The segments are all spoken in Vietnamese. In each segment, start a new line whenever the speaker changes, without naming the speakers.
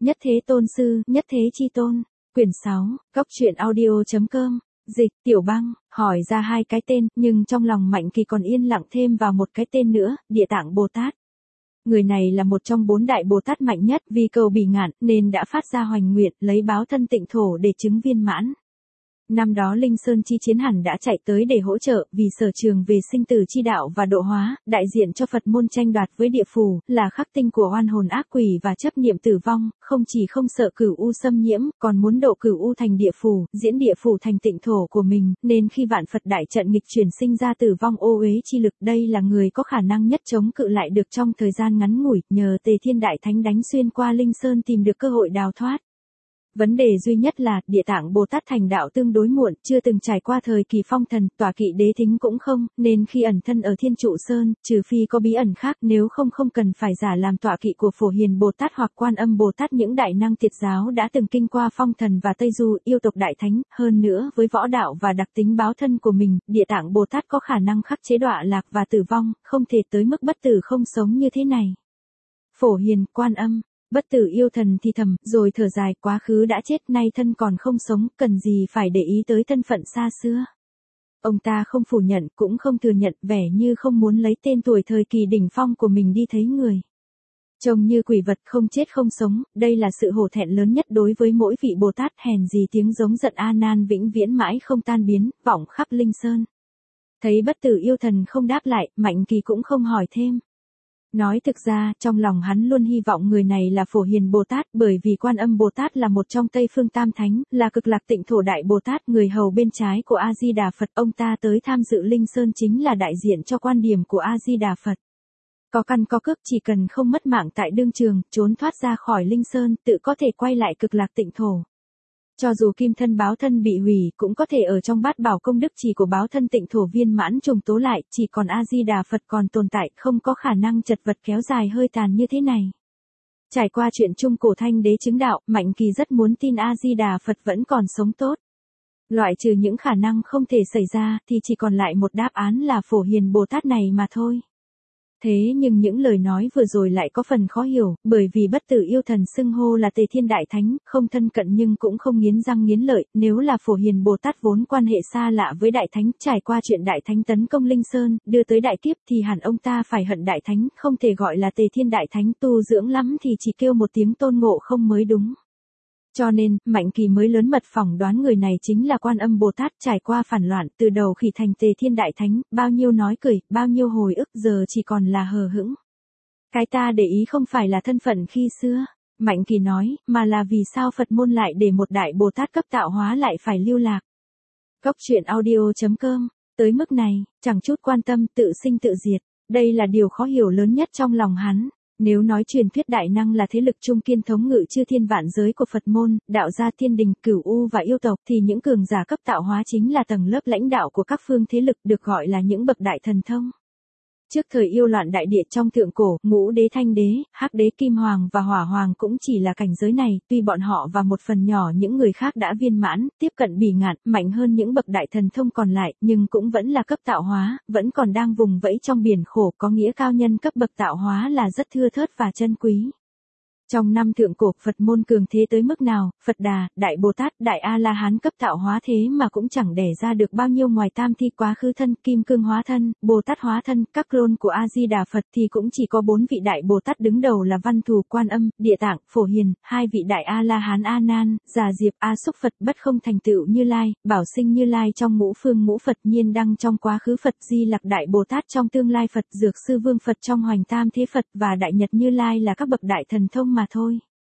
Nhất Thế Tôn Sư, Nhất Thế Chi Tôn. Quyển 6, Góc truyện audio.com. Dịch, Tiểu Băng, hỏi ra hai cái tên, nhưng trong lòng Mạnh Kỳ còn yên lặng thêm vào một cái tên nữa, Địa Tạng Bồ Tát. Người này là một trong 4 đại Bồ Tát mạnh nhất, vì cầu bỉ ngạn, nên đã phát ra hoành nguyện, lấy báo thân tịnh thổ để chứng viên mãn. Năm đó Linh Sơn chi chiến hẳn đã chạy tới để hỗ trợ, vì sở trường về sinh tử chi đạo và độ hóa, đại diện cho Phật môn tranh đoạt với địa phủ, là khắc tinh của oan hồn ác quỷ và chấp niệm tử vong, không chỉ không sợ cửu u xâm nhiễm, còn muốn độ cửu u thành địa phủ, diễn địa phủ thành tịnh thổ của mình, nên khi vạn Phật đại trận nghịch chuyển sinh ra tử vong ô uế chi lực, đây là người có khả năng nhất chống cự lại được trong thời gian ngắn ngủi, nhờ Tề Thiên Đại Thánh đánh xuyên qua Linh Sơn tìm được cơ hội đào thoát. Vấn đề duy nhất là, Địa Tạng Bồ Tát thành đạo tương đối muộn, chưa từng trải qua thời kỳ phong thần, tọa kỵ đế thính cũng không, nên khi ẩn thân ở Thiên Trụ Sơn, trừ phi có bí ẩn khác, nếu không cần phải giả làm tọa kỵ của Phổ Hiền Bồ Tát hoặc Quan Âm Bồ Tát, những đại năng Tiệt giáo đã từng kinh qua phong thần và Tây Du, yêu tộc đại thánh, hơn nữa với võ đạo và đặc tính báo thân của mình, Địa Tạng Bồ Tát có khả năng khắc chế đọa lạc và tử vong, không thể tới mức bất tử không sống như thế này. Phổ Hiền, Quan Âm, Bất Tử Yêu Thần thì thầm, rồi thở dài, quá khứ đã chết, nay thân còn không sống, cần gì phải để ý tới thân phận xa xưa. Ông ta không phủ nhận, cũng không thừa nhận, vẻ như không muốn lấy tên tuổi thời kỳ đỉnh phong của mình đi thấy người. Trông như quỷ vật không chết không sống, đây là sự hổ thẹn lớn nhất đối với mỗi vị Bồ Tát, hèn gì tiếng giống giận A Nan vĩnh viễn mãi không tan biến, vọng khắp Linh Sơn. Thấy Bất Tử Yêu Thần không đáp lại, Mạnh Kỳ cũng không hỏi thêm. Nói thực ra, trong lòng hắn luôn hy vọng người này là Phổ Hiền Bồ Tát, bởi vì Quan Âm Bồ Tát là một trong Tây Phương Tam Thánh, là Cực Lạc Tịnh Thổ Đại Bồ Tát, người hầu bên trái của A-di-đà Phật. Ông ta tới tham dự Linh Sơn chính là đại diện cho quan điểm của A-di-đà Phật. Có căn có cước, chỉ cần không mất mạng tại đương trường, trốn thoát ra khỏi Linh Sơn, tự có thể quay lại Cực Lạc Tịnh Thổ. Cho dù kim thân báo thân bị hủy, cũng có thể ở trong bát bảo công đức chỉ của báo thân tịnh thổ viên mãn trùng tố lại, chỉ còn A-di-đà Phật còn tồn tại, không có khả năng chật vật kéo dài hơi tàn như thế này. Trải qua chuyện Trung Cổ Thanh Đế chứng đạo, Mạnh Kỳ rất muốn tin A-di-đà Phật vẫn còn sống tốt. Loại trừ những khả năng không thể xảy ra, thì chỉ còn lại một đáp án là Phổ Hiền Bồ Tát này mà thôi. Thế nhưng những lời nói vừa rồi lại có phần khó hiểu, bởi vì Bất Tử Yêu Thần xưng hô là Tề Thiên Đại Thánh, không thân cận nhưng cũng không nghiến răng nghiến lợi, nếu là Phổ Hiền Bồ Tát vốn quan hệ xa lạ với Đại Thánh, trải qua chuyện Đại Thánh tấn công Linh Sơn, đưa tới đại kiếp thì hẳn ông ta phải hận Đại Thánh, không thể gọi là Tề Thiên Đại Thánh, tu dưỡng lắm thì chỉ kêu một tiếng Tôn Ngộ Không mới đúng. Cho nên, Mạnh Kỳ mới lớn mật phỏng đoán người này chính là Quan Âm Bồ Tát, trải qua phản loạn, từ đầu khỉ thành Tề Thiên Đại Thánh, bao nhiêu nói cười, bao nhiêu hồi ức, giờ chỉ còn là hờ hững. Cái ta để ý không phải là thân phận khi xưa, Mạnh Kỳ nói, mà là vì sao Phật môn lại để một đại Bồ Tát cấp tạo hóa lại phải lưu lạc. Góc truyện audio.com, tới mức này, chẳng chút quan tâm, tự sinh tự diệt, đây là điều khó hiểu lớn nhất trong lòng hắn. Nếu nói truyền thuyết đại năng là thế lực trung kiên thống ngự chư thiên vạn giới của Phật môn, đạo gia thiên đình, cửu u và yêu tộc, thì những cường giả cấp tạo hóa chính là tầng lớp lãnh đạo của các phương thế lực, được gọi là những bậc đại thần thông. Trước thời yêu loạn đại địa trong thượng cổ, Ngũ Đế, Thanh Đế, Hắc Đế, Kim Hoàng và Hỏa Hoàng cũng chỉ là cảnh giới này, tuy bọn họ và một phần nhỏ những người khác đã viên mãn, tiếp cận bỉ ngạn, mạnh hơn những bậc đại thần thông còn lại, nhưng cũng vẫn là cấp tạo hóa, vẫn còn đang vùng vẫy trong biển khổ, có nghĩa cao nhân cấp bậc tạo hóa là rất thưa thớt và chân quý. Trong năm thượng cổ, Phật môn cường thế tới mức nào, Phật Đà, Đại Bồ Tát, Đại A-la-hán cấp tạo hóa thế mà cũng chẳng đẻ ra được bao nhiêu ngoài tam thi quá khứ thân, kim cương hóa thân, Bồ Tát hóa thân, các clone của A-di-đà Phật thì cũng chỉ có 4 vị Đại Bồ Tát đứng đầu là Văn Thù, Quan Âm, Địa Tạng, Phổ Hiền, 2 vị Đại A-la-hán A Nan, Già Diệp, A Xúc Phật, Bất Không Thành Tựu Như Lai, Bảo Sinh Như Lai trong ngũ phương ngũ Phật, Nhiên Đăng trong quá khứ Phật, Di Lặc Đại Bồ Tát trong tương lai Phật, Dược Sư Vương Phật trong hoành tam thế Phật và Đại Nhật Như Lai là các bậc đại thần thông mà thôi.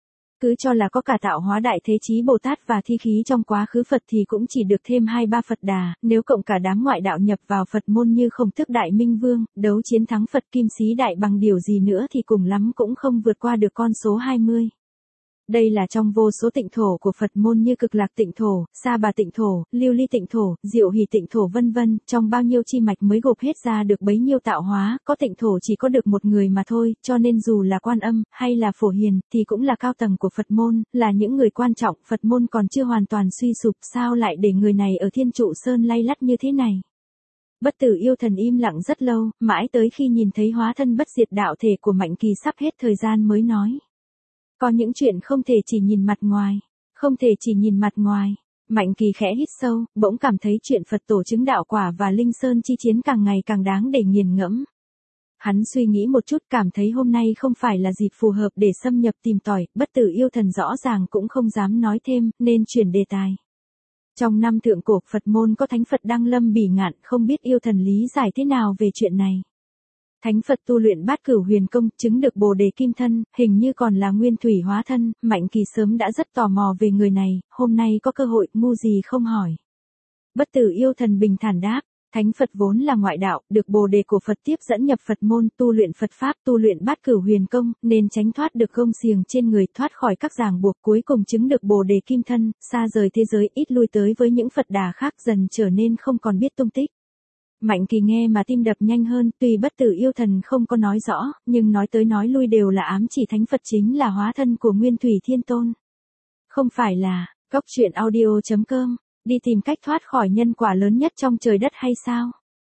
Cứ cho là có cả tạo hóa đại thế chí Bồ Tát và thi khí trong quá khứ Phật thì cũng chỉ được thêm 2-3 Phật Đà, nếu cộng cả đám ngoại đạo nhập vào Phật môn như Khổng Tước Đại Minh Vương, đấu chiến thắng Phật Kim Xí Đại bằng điều gì nữa thì cùng lắm cũng không vượt qua được con số 20. Đây là trong vô số tịnh thổ của Phật môn như Cực Lạc Tịnh Thổ, Sa Bà Tịnh Thổ, Lưu Ly Tịnh Thổ, Diệu Hỷ Tịnh Thổ vân vân, trong bao nhiêu chi mạch mới gộp hết ra được bấy nhiêu tạo hóa, có tịnh thổ chỉ có được một người mà thôi, cho nên dù là Quan Âm, hay là Phổ Hiền, thì cũng là cao tầng của Phật môn, là những người quan trọng, Phật môn còn chưa hoàn toàn suy sụp, sao lại để người này ở Thiên Trụ Sơn lay lắt như thế này. Bất Tử Yêu Thần im lặng rất lâu, mãi tới khi nhìn thấy hóa thân bất diệt đạo thể của Mạnh Kỳ sắp hết thời gian mới nói. Có những chuyện không thể chỉ nhìn mặt ngoài. Không thể chỉ nhìn mặt ngoài. Mạnh Kỳ khẽ hít sâu, bỗng cảm thấy chuyện Phật tổ chứng đạo quả và Linh Sơn chi chiến càng ngày càng đáng để nghiền ngẫm. Hắn suy nghĩ một chút cảm thấy hôm nay không phải là dịp phù hợp để xâm nhập tìm tòi, Bất Tử Yêu Thần rõ ràng cũng không dám nói thêm, nên chuyển đề tài. Trong năm thượng cổ Phật môn có thánh Phật Đăng Lâm Bỉ Ngạn, không biết yêu thần lý giải thế nào về chuyện này. Thánh Phật tu luyện Bát Cửu Huyền Công, chứng được Bồ Đề Kim Thân, hình như còn là Nguyên Thủy Hóa Thân, Mạnh Kỳ sớm đã rất tò mò về người này, hôm nay có cơ hội, ngu gì không hỏi. Bất Tử Yêu Thần bình thản đáp, Thánh Phật vốn là ngoại đạo, được Bồ Đề của Phật tiếp dẫn nhập Phật môn, tu luyện Phật Pháp, tu luyện Bát Cửu Huyền Công, nên tránh thoát được gông xiềng trên người, thoát khỏi các ràng buộc, cuối cùng chứng được Bồ Đề Kim Thân, xa rời thế giới, ít lui tới với những Phật đà khác, dần trở nên không còn biết tung tích. Mạnh Kỳ nghe mà tim đập nhanh hơn, tuy Bất Tử Yêu Thần không có nói rõ, nhưng nói tới nói lui đều là ám chỉ Thánh Phật chính là hóa thân của Nguyên Thủy Thiên Tôn. Không phải là, Cốc Truyện Audio.com, đi tìm cách thoát khỏi nhân quả lớn nhất trong trời đất hay sao?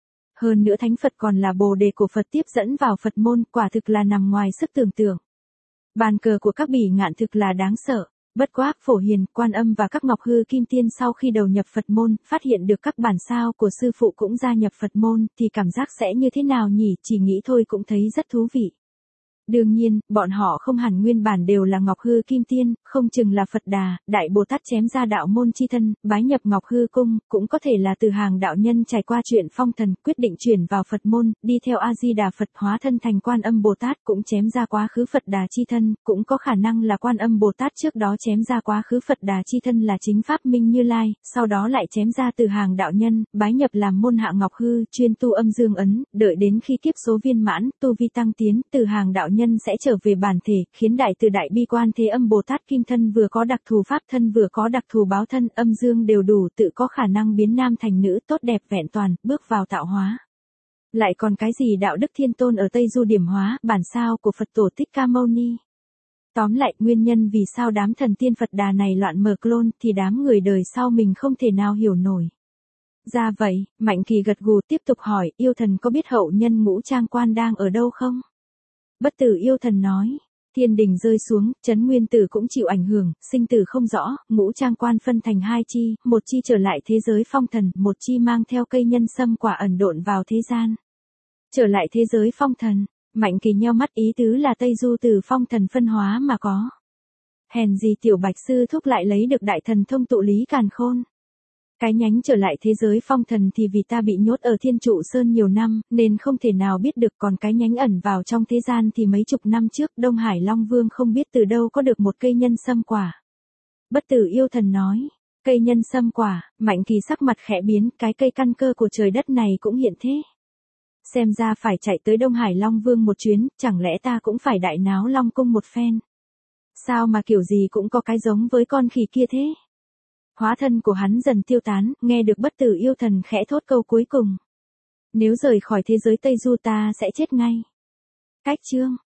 Hơn nữa Thánh Phật còn là Bồ Đề của Phật tiếp dẫn vào Phật môn, quả thực là nằm ngoài sức tưởng tượng. Bàn cờ của các Bỉ Ngạn thực là đáng sợ. Bất Quá, Phổ Hiền, Quan Âm và các Ngọc Hư Kim Tiên sau khi đầu nhập Phật môn, phát hiện được các bản sao của sư phụ cũng gia nhập Phật môn, thì cảm giác sẽ như thế nào nhỉ, chỉ nghĩ thôi cũng thấy rất thú vị. Đương nhiên, bọn họ không hẳn nguyên bản đều là Ngọc Hư Kim Tiên, không chừng là Phật Đà, Đại Bồ Tát chém ra đạo môn chi thân, bái nhập Ngọc Hư Cung, cũng có thể là từ hàng đạo nhân trải qua chuyện phong thần, quyết định chuyển vào Phật môn, đi theo A-di-đà Phật hóa thân thành Quan Âm Bồ Tát, cũng chém ra quá khứ Phật Đà chi thân, cũng có khả năng là Quan Âm Bồ Tát trước đó chém ra quá khứ Phật Đà chi thân là chính Pháp Minh Như Lai, sau đó lại chém ra từ hàng đạo nhân, bái nhập làm môn hạ Ngọc Hư, chuyên tu âm dương ấn, đợi đến khi kiếp số viên mãn, tu vi tăng tiến, từ hàng đạo nhân sẽ trở về bản thể, khiến đại từ đại bi quan thế âm Bồ Tát kim thân vừa có đặc thù pháp thân vừa có đặc thù báo thân, âm dương đều đủ, tự có khả năng biến nam thành nữ, tốt đẹp vẹn toàn, bước vào tạo hóa. Lại còn cái gì đạo đức thiên tôn ở Tây Du điểm hóa, bản sao của Phật tổ Thích Ca Mâu Ni. Tóm lại, nguyên nhân vì sao đám thần tiên Phật Đà này loạn mở clone, thì đám người đời sau mình không thể nào hiểu nổi. Ra vậy, Mạnh Kỳ gật gù tiếp tục hỏi, yêu thần có biết hậu nhân Ngũ Trang Quan đang ở đâu không? Bất Tử Yêu Thần nói, thiên đình rơi xuống, Trấn Nguyên Tử cũng chịu ảnh hưởng, sinh tử không rõ, Ngũ Trang Quan phân thành hai chi, một chi trở lại thế giới phong thần, một chi mang theo cây nhân sâm quả ẩn độn vào thế gian. Trở lại thế giới phong thần, Mạnh Kỳ nheo mắt, ý tứ là Tây Du từ phong thần phân hóa mà có. Hèn gì tiểu Bạch sư thúc lại lấy được đại thần thông tụ lý càn khôn. Cái nhánh trở lại thế giới phong thần thì vì ta bị nhốt ở Thiên Trụ Sơn nhiều năm, nên không thể nào biết được, còn cái nhánh ẩn vào trong thế gian thì mấy chục năm trước Đông Hải Long Vương không biết từ đâu có được một cây nhân sâm quả. Bất Tử Yêu Thần nói, cây nhân sâm quả, Mạnh Kỳ sắc mặt khẽ biến, cái cây căn cơ của trời đất này cũng hiện thế. Xem ra phải chạy tới Đông Hải Long Vương một chuyến, chẳng lẽ ta cũng phải đại náo Long Cung một phen. Sao mà kiểu gì cũng có cái giống với con khỉ kia thế? Hóa thân của hắn dần tiêu tán, nghe được Bất Tử Yêu Thần khẽ thốt câu cuối cùng. Nếu rời khỏi thế giới Tây Du ta sẽ chết ngay. Cách chương